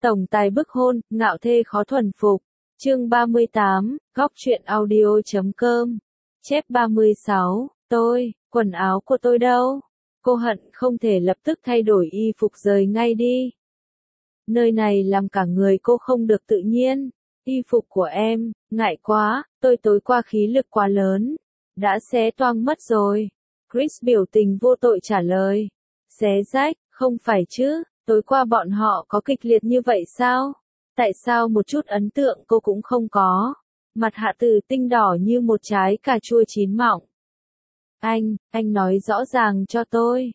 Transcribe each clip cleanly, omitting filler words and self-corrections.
Tổng tài bức hôn, ngạo thê khó thuần phục. Chương 38, góc truyện audio.com. Chép 36, quần áo của tôi đâu? Cô hận không thể lập tức thay đổi y phục rời ngay đi. Nơi này làm cả người cô không được tự nhiên. Y phục của em, ngại quá, tôi tối qua khí lực quá lớn. Đã xé toang mất rồi. Chris biểu tình vô tội trả lời. Xé rách, không phải chứ, tối qua bọn họ có kịch liệt như vậy sao? Tại sao một chút ấn tượng cô cũng không có? Mặt Hạ Tử Tinh đỏ như một trái cà chua chín mọng. Anh nói rõ ràng cho tôi.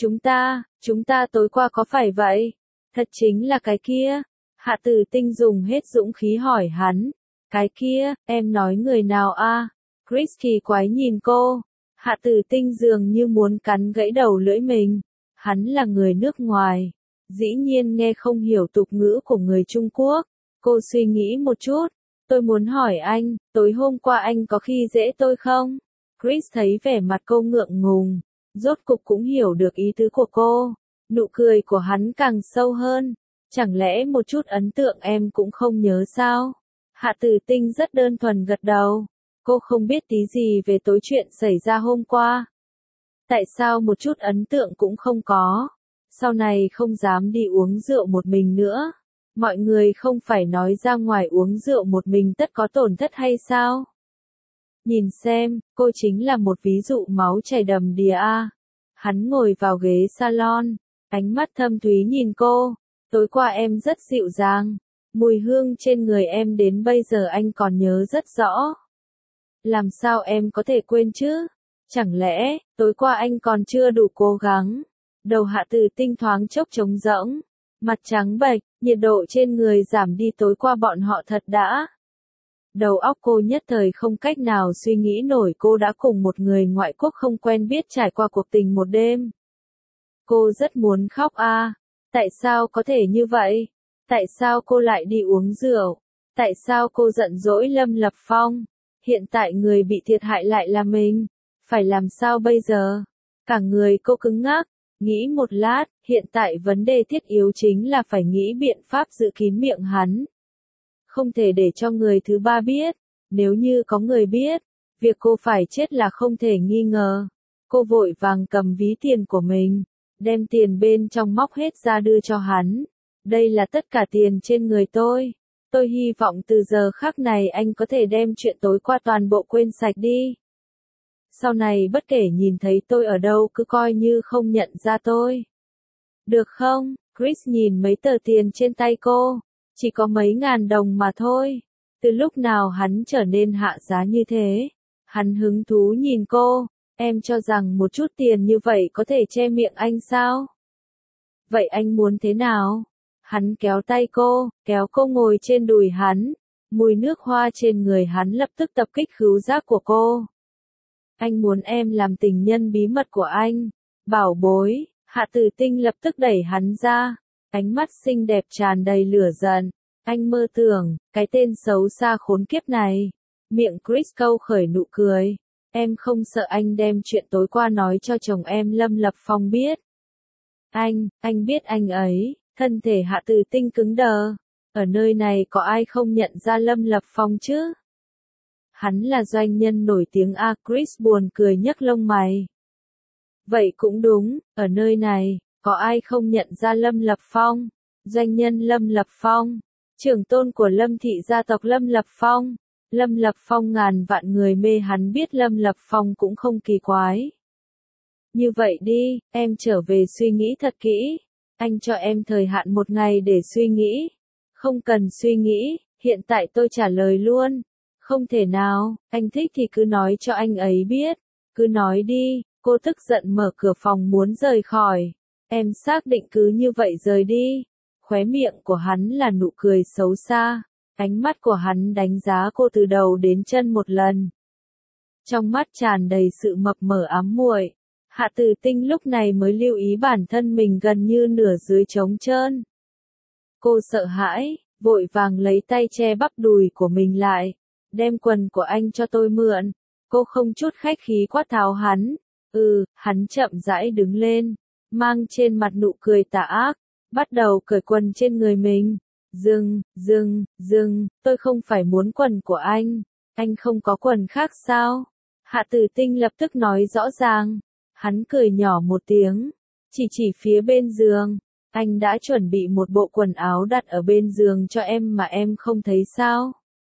Chúng ta tối qua có phải vậy? Thật chính là cái kia. Hạ Tử Tinh dùng hết dũng khí hỏi hắn. Cái kia, em nói người nào a? Chris kỳ quái nhìn cô. Hạ Tử Tinh dường như muốn cắn gãy đầu lưỡi mình. Hắn là người nước ngoài. Dĩ nhiên nghe không hiểu tục ngữ của người Trung Quốc. Cô suy nghĩ một chút. Tôi muốn hỏi anh, tối hôm qua anh có khi dễ tôi không? Chris thấy vẻ mặt cô ngượng ngùng. Rốt cục cũng hiểu được ý tứ của cô. Nụ cười của hắn càng sâu hơn. Chẳng lẽ một chút ấn tượng em cũng không nhớ sao? Hạ Tử Tinh rất đơn thuần gật đầu. Cô không biết tí gì về tối chuyện xảy ra hôm qua. Tại sao một chút ấn tượng cũng không có? Sau này không dám đi uống rượu một mình nữa. Mọi người không phải nói ra ngoài uống rượu một mình tất có tổn thất hay sao? Nhìn xem, cô chính là một ví dụ máu chảy đầm đìa a. Hắn ngồi vào ghế salon, ánh mắt thâm thúy nhìn cô. Tối qua em rất dịu dàng. Mùi hương trên người em đến bây giờ anh còn nhớ rất rõ. Làm sao em có thể quên chứ? Chẳng lẽ, tối qua anh còn chưa đủ cố gắng? Đầu Hạ Tử Tinh thoáng chốc trống rỗng. Mặt trắng bệch, nhiệt độ trên người giảm đi tối qua bọn họ thật đã. Đầu óc cô nhất thời không cách nào suy nghĩ nổi cô đã cùng một người ngoại quốc không quen biết trải qua cuộc tình một đêm. Cô rất muốn khóc a. Tại sao có thể như vậy? Tại sao cô lại đi uống rượu? Tại sao cô giận dỗi Lâm Lập Phong? Hiện tại người bị thiệt hại lại là mình. Phải làm sao bây giờ? Cả người cô cứng ngắc. Nghĩ một lát, hiện tại vấn đề thiết yếu chính là phải nghĩ biện pháp giữ kín miệng hắn. Không thể để cho người thứ ba biết. Nếu như có người biết, việc cô phải chết là không thể nghi ngờ. Cô vội vàng cầm ví tiền của mình, đem tiền bên trong móc hết ra đưa cho hắn. Đây là tất cả tiền trên người tôi. Tôi hy vọng từ giờ khắc này anh có thể đem chuyện tối qua toàn bộ quên sạch đi. Sau này bất kể nhìn thấy tôi ở đâu cứ coi như không nhận ra tôi. Được không? Chris nhìn mấy tờ tiền trên tay cô. Chỉ có mấy ngàn đồng mà thôi. Từ lúc nào hắn trở nên hạ giá như thế? Hắn hứng thú nhìn cô. Em cho rằng một chút tiền như vậy có thể che miệng anh sao? Vậy anh muốn thế nào? Hắn kéo tay cô, kéo cô ngồi trên đùi hắn. Mùi nước hoa trên người hắn lập tức tập kích khứu giác của cô. Anh muốn em làm tình nhân bí mật của anh. Bảo bối, Hạ Tử Tinh lập tức đẩy hắn ra. Ánh mắt xinh đẹp tràn đầy lửa giận. Anh mơ tưởng, cái tên xấu xa khốn kiếp này. Miệng Chris câu khởi nụ cười. Em không sợ anh đem chuyện tối qua nói cho chồng em Lâm Lập Phong biết. Anh biết anh ấy. Thân thể Hạ Tử Tinh cứng đờ. Ở nơi này có ai không nhận ra Lâm Lập Phong chứ? Hắn là doanh nhân nổi tiếng a. Chris buồn cười nhấc lông mày. Vậy cũng đúng, ở nơi này, có ai không nhận ra Lâm Lập Phong? Doanh nhân Lâm Lập Phong, trưởng tôn của Lâm thị gia tộc Lâm Lập Phong. Lâm Lập Phong ngàn vạn người mê hắn biết Lâm Lập Phong cũng không kỳ quái. Như vậy đi, em trở về suy nghĩ thật kỹ. Anh cho em thời hạn 1 ngày để suy nghĩ. Không cần suy nghĩ, hiện tại tôi trả lời luôn. Không thể nào, anh thích thì cứ nói cho anh ấy biết. Cứ nói đi, cô tức giận mở cửa phòng muốn rời khỏi. Em xác định cứ như vậy rời đi. Khóe miệng của hắn là nụ cười xấu xa. Ánh mắt của hắn đánh giá cô từ đầu đến chân một lần. Trong mắt tràn đầy sự mập mờ ám muội. Hạ Tử Tinh lúc này mới lưu ý bản thân mình gần như nửa dưới trống trơn. Cô sợ hãi, vội vàng lấy tay che bắp đùi của mình lại. Đem quần của anh cho tôi mượn. Cô không chút khách khí quát tháo hắn. Hắn chậm rãi đứng lên, mang trên mặt nụ cười tà ác, bắt đầu cởi quần trên người mình. Dừng, tôi không phải muốn quần của anh không có quần khác sao? Hạ Tử Tinh lập tức nói rõ ràng, hắn cười nhỏ một tiếng, chỉ phía bên giường, anh đã chuẩn bị một bộ quần áo đặt ở bên giường cho em mà em không thấy sao?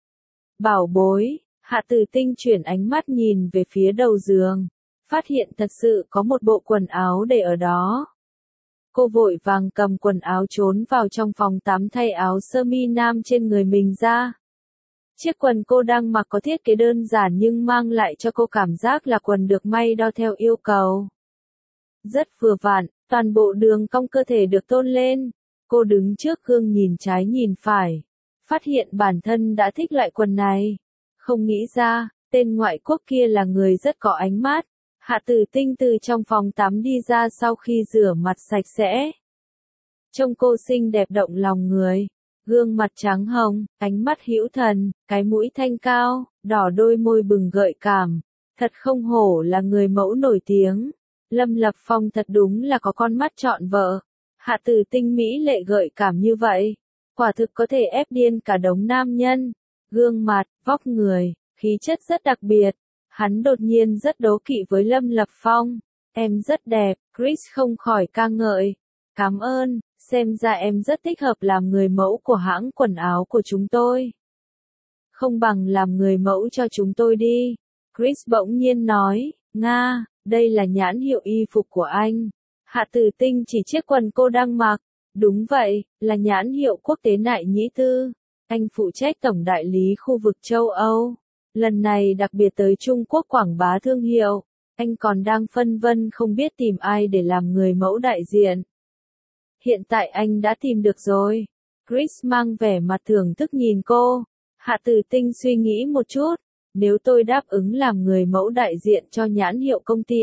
Bảo bối, Hạ Tử Tinh chuyển ánh mắt nhìn về phía đầu giường, phát hiện thật sự có một bộ quần áo để ở đó. Cô vội vàng cầm quần áo trốn vào trong phòng tắm thay áo sơ mi nam trên người mình ra. Chiếc quần cô đang mặc có thiết kế đơn giản nhưng mang lại cho cô cảm giác là quần được may đo theo yêu cầu. Rất vừa vặn, toàn bộ đường cong cơ thể được tôn lên. Cô đứng trước gương nhìn trái nhìn phải, phát hiện bản thân đã thích loại quần này. Không nghĩ ra, tên ngoại quốc kia là người rất có ánh mắt. Hạ Tử Tinh từ trong phòng tắm đi ra sau khi rửa mặt sạch sẽ. Trông cô xinh đẹp động lòng người. Gương mặt trắng hồng, ánh mắt hữu thần, cái mũi thanh cao, đỏ đôi môi bừng gợi cảm. Thật không hổ là người mẫu nổi tiếng. Lâm Lập Phong thật đúng là có con mắt trọn vợ. Hạ Tử Tinh mỹ lệ gợi cảm như vậy. Quả thực có thể ép điên cả đống nam nhân. Gương mặt, vóc người, khí chất rất đặc biệt. Hắn đột nhiên rất đố kỵ với Lâm Lập Phong. Em rất đẹp, Chris không khỏi ca ngợi. Cảm ơn, xem ra em rất thích hợp làm người mẫu của hãng quần áo của chúng tôi. Không bằng làm người mẫu cho chúng tôi đi. Chris bỗng nhiên nói, Nga, đây là nhãn hiệu y phục của anh. Hạ Tử Tinh chỉ chiếc quần cô đang mặc. Đúng vậy, là nhãn hiệu quốc tế Nại Nhĩ Tư. Anh phụ trách tổng đại lý khu vực châu Âu. Lần này đặc biệt tới Trung Quốc quảng bá thương hiệu. Anh còn đang phân vân không biết tìm ai để làm người mẫu đại diện. Hiện tại anh đã tìm được rồi. Chris mang vẻ mặt thưởng thức nhìn cô. Hạ Tử Tinh suy nghĩ một chút. Nếu tôi đáp ứng làm người mẫu đại diện cho nhãn hiệu công ty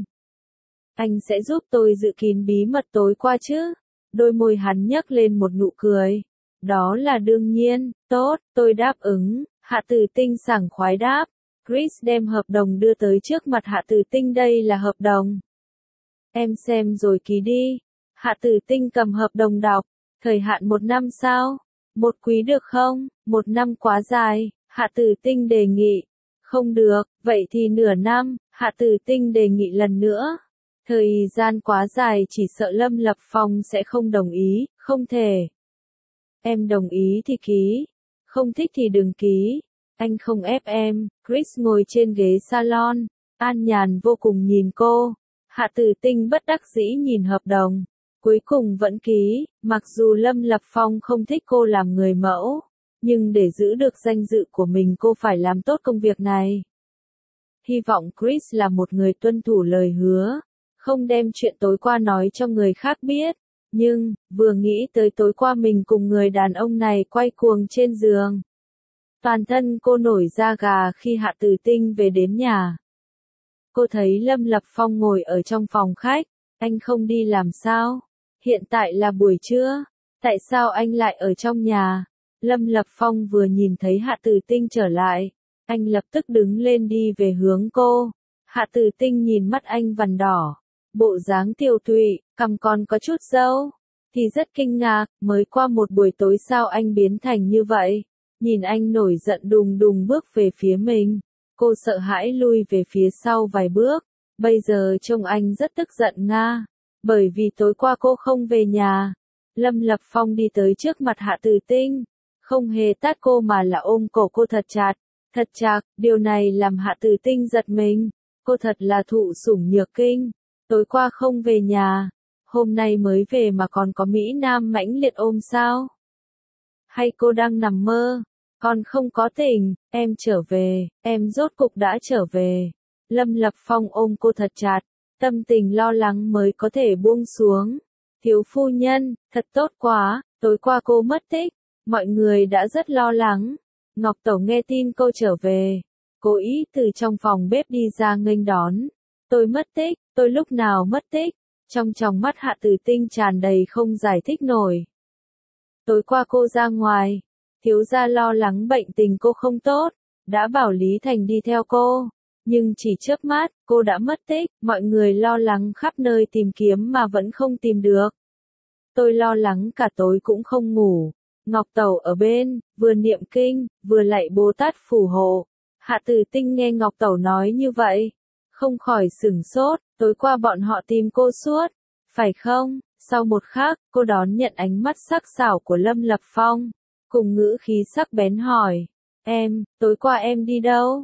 anh sẽ giúp tôi giữ kín bí mật tối qua chứ? Đôi môi hắn nhấc lên một nụ cười. Đó là đương nhiên, tốt, tôi đáp ứng. Hạ Tử Tinh sảng khoái đáp. Chris đem hợp đồng đưa tới trước mặt Hạ Tử Tinh, đây là hợp đồng. Em xem rồi ký đi. Hạ Tử Tinh cầm hợp đồng đọc. Thời hạn 1 năm sao? 1 quý được không? 1 năm quá dài. Hạ Tử Tinh đề nghị. Không được, vậy thì nửa năm. Hạ Tử Tinh đề nghị lần nữa. Thời gian quá dài chỉ sợ Lâm Lập Phong sẽ không đồng ý, không thể. Em đồng ý thì ký. Không thích thì đừng ký. Anh không ép em. Chris ngồi trên ghế salon. An nhàn vô cùng nhìn cô. Hạ Tử Tinh bất đắc dĩ nhìn hợp đồng. Cuối cùng vẫn ký. Mặc dù Lâm Lập Phong không thích cô làm người mẫu. Nhưng để giữ được danh dự của mình cô phải làm tốt công việc này. Hy vọng Chris là một người tuân thủ lời hứa. Không đem chuyện tối qua nói cho người khác biết. Nhưng, vừa nghĩ tới tối qua mình cùng người đàn ông này quay cuồng trên giường. Toàn thân cô nổi da gà khi Hạ Tử Tinh về đến nhà. Cô thấy Lâm Lập Phong ngồi ở trong phòng khách. Anh không đi làm sao? Hiện tại là buổi trưa. Tại sao anh lại ở trong nhà? Lâm Lập Phong vừa nhìn thấy Hạ Tử Tinh trở lại. Anh lập tức đứng lên đi về hướng cô. Hạ Tử Tinh nhìn mắt anh vằn đỏ. Bộ dáng tiều tụy, cằm còn có chút râu. Thì rất kinh ngạc, mới qua một buổi tối sao anh biến thành như vậy? Nhìn anh nổi giận đùng đùng bước về phía mình. Cô sợ hãi lui về phía sau vài bước. Bây giờ trông anh rất tức giận Nga. Bởi vì tối qua cô không về nhà. Lâm Lập Phong đi tới trước mặt Hạ Tử Tinh. Không hề tát cô mà là ôm cổ cô thật chặt. Thật chặt, điều này làm Hạ Tử Tinh giật mình. Cô thật là thụ sủng nhược kinh. Tối qua không về nhà. Hôm nay mới về mà còn có Mỹ Nam mãnh liệt ôm sao? Hay cô đang nằm mơ? Còn không có tỉnh, em trở về, em rốt cục đã trở về. Lâm Lập Phong ôm cô thật chặt, tâm tình lo lắng mới có thể buông xuống. Thiếu phu nhân, thật tốt quá, tối qua cô mất tích, mọi người đã rất lo lắng. Ngọc Tẩu nghe tin cô trở về, cố ý từ trong phòng bếp đi ra nghênh đón. Tôi mất tích, tôi lúc nào mất tích? Trong tròng mắt Hạ Tử Tinh tràn đầy không giải thích nổi. Tối qua cô ra ngoài, thiếu gia lo lắng bệnh tình cô không tốt, đã bảo Lý Thành đi theo cô, nhưng chỉ chớp mắt, cô đã mất tích, mọi người lo lắng khắp nơi tìm kiếm mà vẫn không tìm được. Tôi lo lắng cả tối cũng không ngủ, Ngọc Tẩu ở bên, vừa niệm kinh, vừa lạy Bồ Tát phù hộ. Hạ Tử Tinh nghe Ngọc Tẩu nói như vậy, không khỏi sửng sốt, tối qua bọn họ tìm cô suốt, phải không? Sau một khắc, cô đón nhận ánh mắt sắc sảo của Lâm Lập Phong, cùng ngữ khí sắc bén hỏi, tối qua em đi đâu?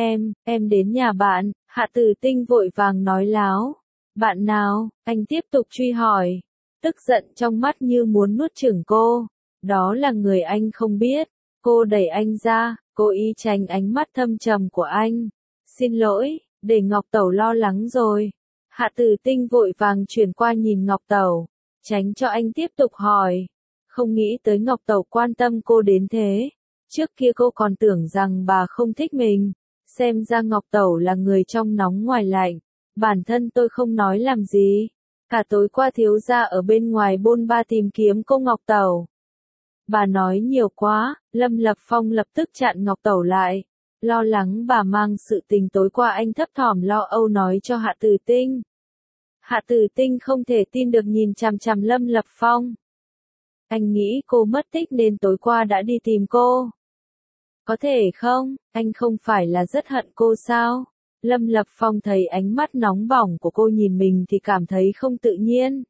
Em đến nhà bạn. Hạ Tử Tinh vội vàng nói láo. Bạn nào? Anh tiếp tục truy hỏi, tức giận trong mắt như muốn nuốt chửng cô. Đó là người anh không biết. Cô đẩy anh ra, cố ý tránh ánh mắt thâm trầm của anh. Xin lỗi, để Ngọc Tẩu lo lắng rồi. Hạ Tử Tinh vội vàng chuyển qua nhìn Ngọc Tẩu, tránh cho anh tiếp tục hỏi. Không nghĩ tới Ngọc Tẩu quan tâm cô đến thế. Trước kia cô còn tưởng rằng bà không thích mình. Xem ra Ngọc Tẩu là người trong nóng ngoài lạnh. Bản thân tôi không nói làm gì. Cả tối qua thiếu gia ở bên ngoài bôn ba tìm kiếm cô Ngọc Tẩu. Bà nói nhiều quá. Lâm Lập Phong lập tức chặn Ngọc Tẩu lại. Lo lắng bà mang sự tình tối qua anh thấp thỏm lo âu nói cho Hạ Tử Tinh. Hạ Tử Tinh không thể tin được nhìn chằm chằm Lâm Lập Phong. Anh nghĩ cô mất tích nên tối qua đã đi tìm cô. Có thể không, anh không phải là rất hận cô sao? Lâm Lập Phong thấy ánh mắt nóng bỏng của cô nhìn mình thì cảm thấy không tự nhiên.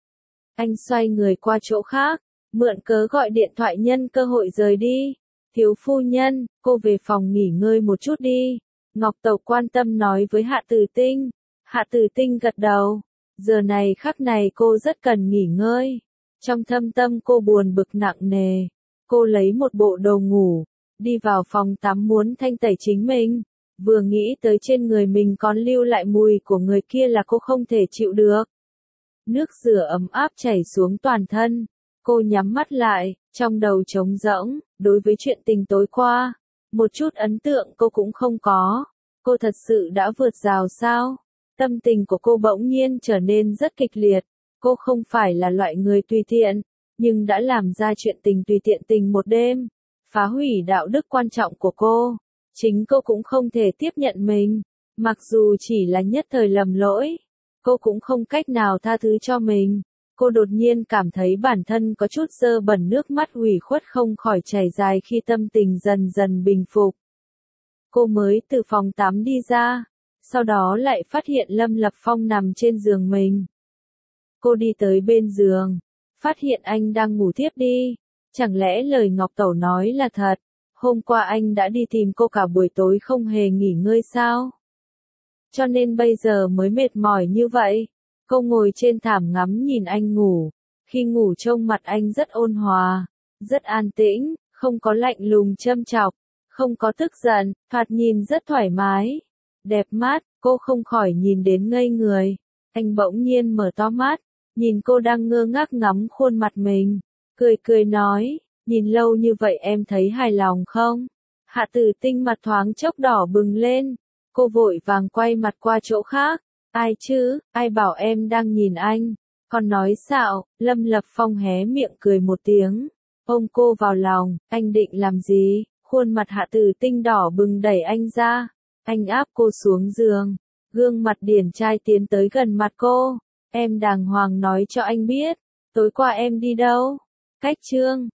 Anh xoay người qua chỗ khác, mượn cớ gọi điện thoại nhân cơ hội rời đi. Thiếu phu nhân, cô về phòng nghỉ ngơi một chút đi. Ngọc Tẩu quan tâm nói với Hạ Tử Tinh. Hạ Tử Tinh gật đầu. Giờ này khắc này cô rất cần nghỉ ngơi. Trong thâm tâm cô buồn bực nặng nề. Cô lấy một bộ đồ ngủ, đi vào phòng tắm muốn thanh tẩy chính mình. Vừa nghĩ tới trên người mình còn lưu lại mùi của người kia là cô không thể chịu được. Nước rửa ấm áp chảy xuống toàn thân. Cô nhắm mắt lại, trong đầu trống rỗng, đối với chuyện tình tối qua. Một chút ấn tượng cô cũng không có. Cô thật sự đã vượt rào sao? Tâm tình của cô bỗng nhiên trở nên rất kịch liệt. Cô không phải là loại người tùy tiện, nhưng đã làm ra chuyện tình tùy tiện tình một đêm. Phá hủy đạo đức quan trọng của cô. Chính cô cũng không thể tiếp nhận mình. Mặc dù chỉ là nhất thời lầm lỗi, cô cũng không cách nào tha thứ cho mình. Cô đột nhiên cảm thấy bản thân có chút dơ bẩn, nước mắt ủy khuất không khỏi chảy dài khi tâm tình dần dần bình phục. Cô mới từ phòng tắm đi ra, sau đó lại phát hiện Lâm Lập Phong nằm trên giường mình. Cô đi tới bên giường, phát hiện anh đang ngủ thiếp đi. Chẳng lẽ lời Ngọc Tẩu nói là thật? Hôm qua anh đã đi tìm cô cả buổi tối không hề nghỉ ngơi sao? Cho nên bây giờ mới mệt mỏi như vậy. Cô ngồi trên thảm ngắm nhìn anh ngủ. Khi ngủ trông mặt anh rất ôn hòa, rất an tĩnh, không có lạnh lùng châm chọc, không có tức giận, thoạt nhìn rất thoải mái. Đẹp mắt, cô không khỏi nhìn đến ngây người. Anh bỗng nhiên mở to mắt, nhìn cô đang ngơ ngác ngắm khuôn mặt mình. Cười cười nói, nhìn lâu như vậy em thấy hài lòng không? Hạ Tử Tinh mặt thoáng chốc đỏ bừng lên. Cô vội vàng quay mặt qua chỗ khác. Ai chứ, ai bảo em đang nhìn anh? Còn nói xạo. Lâm Lập Phong hé miệng cười một tiếng, ôm cô vào lòng. Anh định làm gì? Khuôn mặt Hạ Tử Tinh đỏ bừng đẩy anh ra. Anh áp cô xuống giường. Gương mặt điển trai tiến tới gần mặt cô. Em đàng hoàng nói cho anh biết, tối qua em đi đâu? Cách chương